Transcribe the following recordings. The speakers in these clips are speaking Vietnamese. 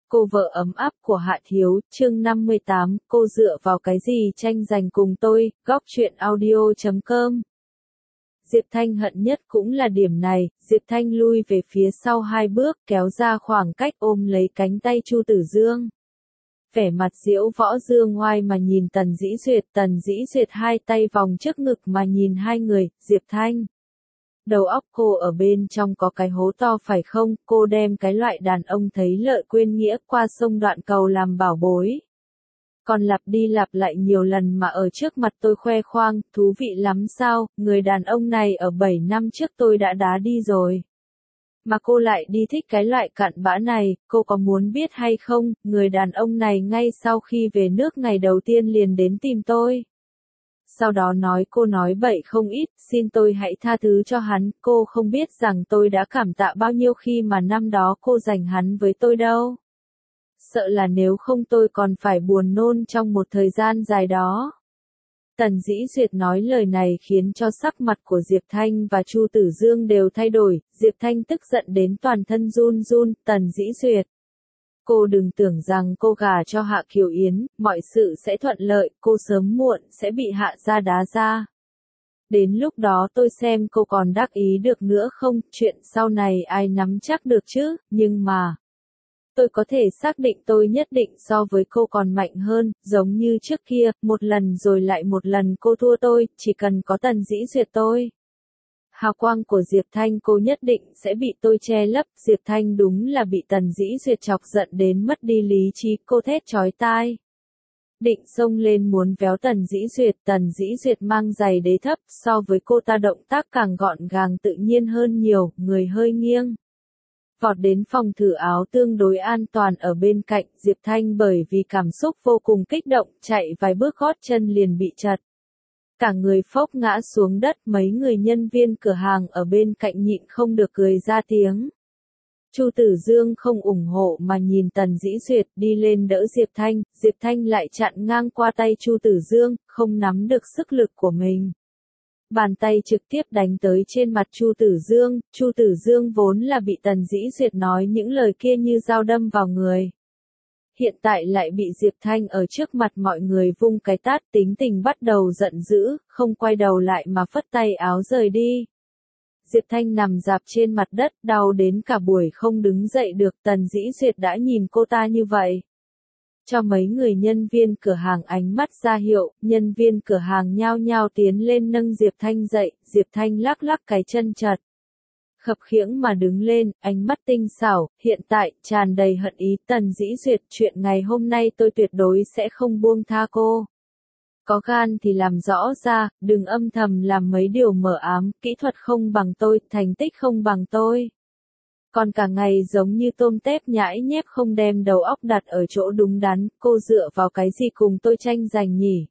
Cô vợ ấm áp của Hạ Thiếu, chương 58, cô dựa vào cái gì tranh giành cùng tôi, góc truyện audio.com. Diệp Thanh hận nhất cũng là điểm này, Diệp Thanh lui về phía sau 2 bước, kéo ra khoảng cách ôm lấy cánh tay Chu Tử Dương. Vẻ mặt Diễu Võ Dương ngoai mà nhìn Tần Dĩ Duyệt 2 tay vòng trước ngực mà nhìn hai người, Diệp Thanh. Đầu óc cô ở bên trong có cái hố to phải không, cô đem cái loại đàn ông thấy lợi quên nghĩa qua sông đoạn cầu làm bảo bối. Còn lặp đi lặp lại nhiều lần mà ở trước mặt tôi khoe khoang, thú vị lắm sao, người đàn ông này ở 7 năm trước tôi đã đá đi rồi. Mà cô lại đi thích cái loại cặn bã này, cô có muốn biết hay không, người đàn ông này ngay sau khi về nước ngày đầu tiên liền đến tìm tôi. Sau đó nói cô nói bậy không ít, xin tôi hãy tha thứ cho hắn, cô không biết rằng tôi đã cảm tạ bao nhiêu khi mà năm đó cô dành hắn với tôi đâu. Sợ là nếu không tôi còn phải buồn nôn trong một thời gian dài đó. Tần Dĩ Duyệt nói lời này khiến cho sắc mặt của Diệp Thanh và Chu Tử Dương đều thay đổi, Diệp Thanh tức giận đến toàn thân run run, Tần Dĩ Duyệt. Cô đừng tưởng rằng cô gả cho Hạ Kiều Yến, mọi sự sẽ thuận lợi, cô sớm muộn sẽ bị Hạ gia đá ra. Đến lúc đó tôi xem cô còn đắc ý được nữa không, chuyện sau này ai nắm chắc được chứ, nhưng mà... Tôi có thể xác định tôi nhất định so với cô còn mạnh hơn, giống như trước kia, một lần rồi lại một lần cô thua tôi, chỉ cần có Tần Dĩ Duyệt tôi. Hào quang của Diệp Thanh cô nhất định sẽ bị tôi che lấp, Diệp Thanh đúng là bị Tần Dĩ Duyệt chọc giận đến mất đi lý trí, cô thét chói tai. Định xông lên muốn véo Tần Dĩ Duyệt mang giày đế thấp, so với cô ta động tác càng gọn gàng tự nhiên hơn nhiều, người hơi nghiêng. Vọt đến phòng thử áo tương đối an toàn ở bên cạnh, Diệp Thanh bởi vì cảm xúc vô cùng kích động, chạy vài bước gót chân liền bị trật. Cả người phốc ngã xuống đất, mấy người nhân viên cửa hàng ở bên cạnh nhịn không được cười ra tiếng. Chu Tử Dương không ủng hộ mà nhìn Tần Dĩ Duyệt đi lên đỡ Diệp Thanh lại chặn ngang qua tay Chu Tử Dương, không nắm được sức lực của mình. Bàn tay trực tiếp đánh tới trên mặt Chu Tử Dương vốn là bị Tần Dĩ Duyệt nói những lời kia như dao đâm vào người. Hiện tại lại bị Diệp Thanh ở trước mặt mọi người vung cái tát, tính tình bắt đầu giận dữ, không quay đầu lại mà phất tay áo rời đi. Diệp Thanh nằm rạp trên mặt đất, đau đến cả buổi không đứng dậy được, Tần Dĩ Duyệt đã nhìn cô ta như vậy. Cho mấy người nhân viên cửa hàng ánh mắt ra hiệu, nhân viên cửa hàng nhao nhao tiến lên nâng Diệp Thanh dậy, Diệp Thanh lắc lắc cái chân chật. Khập khiễng mà đứng lên, ánh mắt tinh xảo, hiện tại, tràn đầy hận ý. Tần Dĩ Duyệt, chuyện ngày hôm nay tôi tuyệt đối sẽ không buông tha cô. Có gan thì làm rõ ra, đừng âm thầm làm mấy điều mờ ám, kỹ thuật không bằng tôi, thành tích không bằng tôi. Còn cả ngày giống như tôm tép nhãi nhép không đem đầu óc đặt ở chỗ đúng đắn, cô dựa vào cái gì cùng tôi tranh giành nhỉ?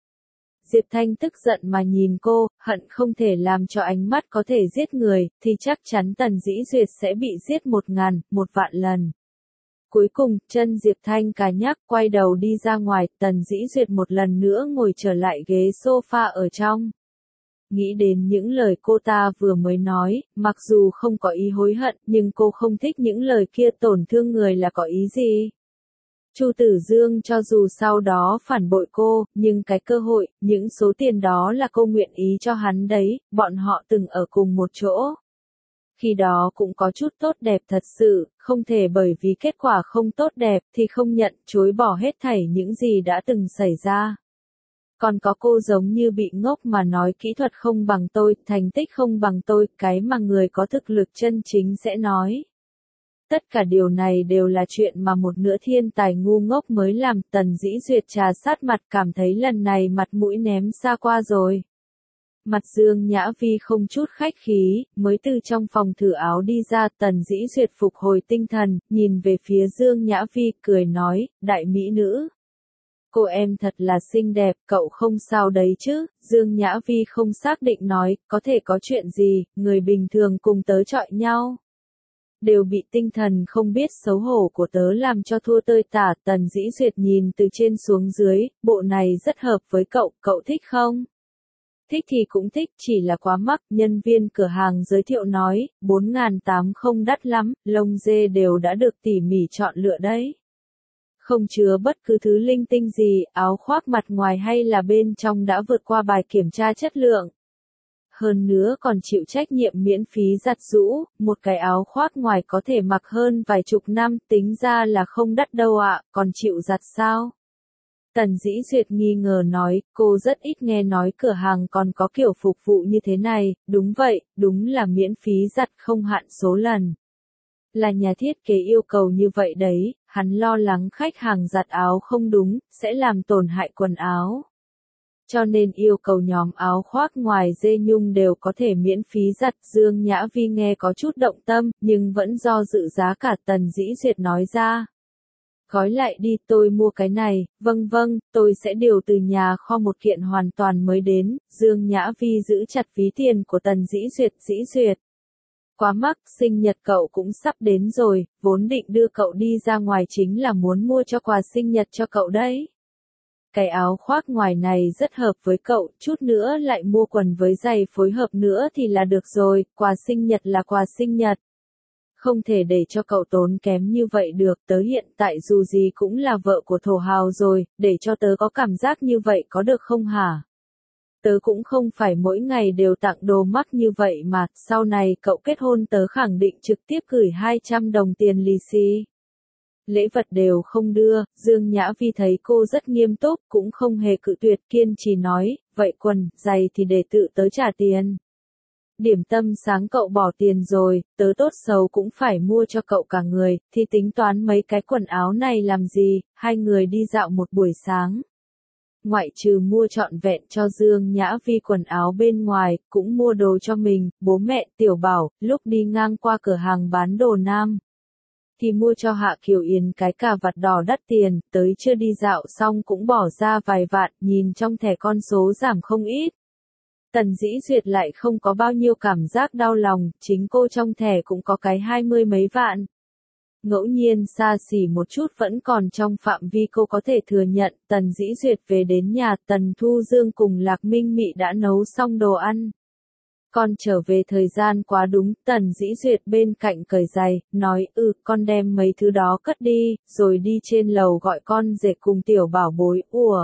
Diệp Thanh tức giận mà nhìn cô, hận không thể làm cho ánh mắt có thể giết người, thì chắc chắn Tần Dĩ Duyệt sẽ bị giết 1.000, 1.000 lần. Cuối cùng, chân Diệp Thanh cà nhắc quay đầu đi ra ngoài, Tần Dĩ Duyệt một lần nữa ngồi trở lại ghế sofa ở trong. Nghĩ đến những lời cô ta vừa mới nói, mặc dù không có ý hối hận, nhưng cô không thích những lời kia tổn thương người là có ý gì. Chu Tử Dương cho dù sau đó phản bội cô, nhưng cái cơ hội, những số tiền đó là cô nguyện ý cho hắn đấy, bọn họ từng ở cùng một chỗ. Khi đó cũng có chút tốt đẹp thật sự, không thể bởi vì kết quả không tốt đẹp thì không nhận, chối bỏ hết thảy những gì đã từng xảy ra. Còn có cô giống như bị ngốc mà nói kỹ thuật không bằng tôi, thành tích không bằng tôi, cái mà người có thực lực chân chính sẽ nói. Tất cả điều này đều là chuyện mà một nửa thiên tài ngu ngốc mới làm. Tần Dĩ Duyệt trà sát mặt cảm thấy lần này mặt mũi ném xa qua rồi. Mặt Dương Nhã Vi không chút khách khí, mới từ trong phòng thử áo đi ra, Tần Dĩ Duyệt phục hồi tinh thần, nhìn về phía Dương Nhã Vi, cười nói, đại mỹ nữ. Cô em thật là xinh đẹp, cậu không sao đấy chứ? Dương Nhã Vi không xác định nói, có thể có chuyện gì, người bình thường cùng tớ chọi nhau. Đều bị tinh thần không biết xấu hổ của tớ làm cho thua tơi tả. Tần Dĩ Duyệt nhìn từ trên xuống dưới, bộ này rất hợp với cậu, cậu thích không? Thích thì cũng thích, chỉ là quá mắc, nhân viên cửa hàng giới thiệu nói, 4.800 không đắt lắm, lông dê đều đã được tỉ mỉ chọn lựa đấy. Không chứa bất cứ thứ linh tinh gì, áo khoác mặt ngoài hay là bên trong đã vượt qua bài kiểm tra chất lượng. Hơn nữa còn chịu trách nhiệm miễn phí giặt giũ, một cái áo khoác ngoài có thể mặc hơn vài chục năm, tính ra là không đắt đâu ạ, còn chịu giặt sao? Tần Dĩ Duyệt nghi ngờ nói, cô rất ít nghe nói cửa hàng còn có kiểu phục vụ như thế này, đúng vậy, đúng là miễn phí giặt không hạn số lần. Là nhà thiết kế yêu cầu như vậy đấy, hắn lo lắng khách hàng giặt áo không đúng, sẽ làm tổn hại quần áo. Cho nên yêu cầu nhóm áo khoác ngoài dê nhung đều có thể miễn phí giặt. Dương Nhã Vi nghe có chút động tâm, nhưng vẫn do dự giá cả. Tần Dĩ Duyệt nói ra. Gói lại đi, tôi mua cái này, vâng, tôi sẽ điều từ nhà kho một kiện hoàn toàn mới đến. Dương Nhã Vi giữ chặt ví tiền của Tần Dĩ Duyệt. Quá mắc, sinh nhật cậu cũng sắp đến rồi, vốn định đưa cậu đi ra ngoài chính là muốn mua cho quà sinh nhật cho cậu đấy. Cái áo khoác ngoài này rất hợp với cậu, chút nữa lại mua quần với giày phối hợp nữa thì là được rồi, quà sinh nhật là quà sinh nhật. Không thể để cho cậu tốn kém như vậy được, tớ hiện tại dù gì cũng là vợ của thổ hào rồi, để cho tớ có cảm giác như vậy có được không hả? Tớ cũng không phải mỗi ngày đều tặng đồ mắc như vậy mà, sau này cậu kết hôn tớ khẳng định trực tiếp gửi 200 đồng tiền lì xì. Lễ vật đều không đưa, Dương Nhã Vi thấy cô rất nghiêm túc, cũng không hề cự tuyệt, kiên trì nói, vậy quần, giày thì để tự tớ trả tiền. Điểm tâm sáng cậu bỏ tiền rồi, tớ tốt xấu cũng phải mua cho cậu cả người, thì tính toán mấy cái quần áo này làm gì, hai người đi dạo một buổi sáng. Ngoại trừ mua trọn vẹn cho Dương Nhã Vi quần áo bên ngoài, cũng mua đồ cho mình, bố mẹ, Tiểu Bảo, lúc đi ngang qua cửa hàng bán đồ nam. Thì mua cho Hạ Kiều Yến cái cà vạt đỏ đắt tiền, tới chưa đi dạo xong cũng bỏ ra vài vạn, nhìn trong thẻ con số giảm không ít. Tần Dĩ Duyệt lại không có bao nhiêu cảm giác đau lòng, chính cô trong thẻ cũng có cái 20 mấy vạn. Ngẫu nhiên xa xỉ một chút vẫn còn trong phạm vi cô có thể thừa nhận. Tần Dĩ Duyệt về đến nhà, Tần Thu Dương cùng Lạc Minh Mị đã nấu xong đồ ăn. Con trở về thời gian quá đúng, Tần Dĩ Duyệt bên cạnh cởi giày, nói con đem mấy thứ đó cất đi, rồi đi trên lầu gọi con rể cùng Tiểu Bảo bối.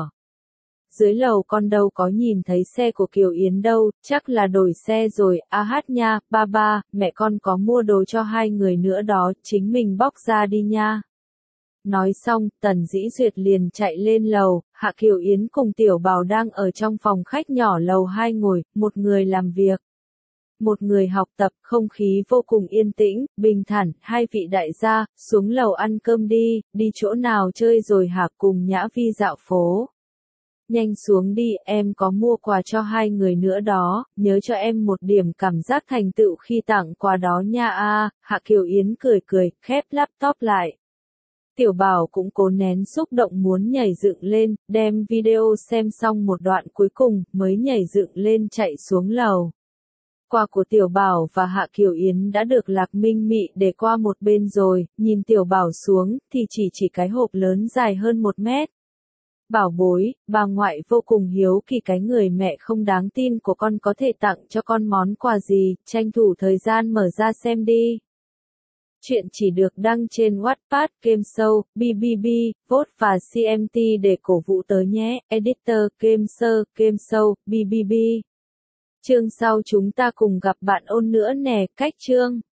Dưới lầu con đâu có nhìn thấy xe của Kiều Yến đâu, chắc là đổi xe rồi, hát nha, ba, mẹ con có mua đồ cho hai người nữa đó, chính mình bóc ra đi nha. Nói xong, Tần Dĩ Duyệt liền chạy lên lầu, Hạ Kiều Yến cùng Tiểu Bảo đang ở trong phòng khách nhỏ lầu 2 ngồi, một người làm việc. Một người học tập, không khí vô cùng yên tĩnh, bình thản, hai vị đại gia, xuống lầu ăn cơm đi chỗ nào chơi rồi hả, cùng Nhã Vi dạo phố. Nhanh xuống đi, em có mua quà cho hai người nữa đó, nhớ cho em một điểm cảm giác thành tựu khi tặng quà đó nha Hạ Kiều Yến cười, khép laptop lại. Tiểu Bảo cũng cố nén xúc động muốn nhảy dựng lên, đem video xem xong một đoạn cuối cùng, mới nhảy dựng lên chạy xuống lầu. Quà của Tiểu Bảo và Hạ Kiều Yến đã được Lạc Minh Mị để qua một bên rồi, nhìn Tiểu Bảo xuống, thì chỉ cái hộp lớn dài hơn 1 mét. Bảo bối, bà ngoại vô cùng hiếu kỳ cái người mẹ không đáng tin của con có thể tặng cho con món quà gì, tranh thủ thời gian mở ra xem đi. Chuyện chỉ được đăng trên Wattpad, Game Show, BBB, Vote và CMT để cổ vũ tớ nhé, Editor, Game Show, BBB. Chương sau chúng ta cùng gặp bạn ôn nữa nè, cách chương.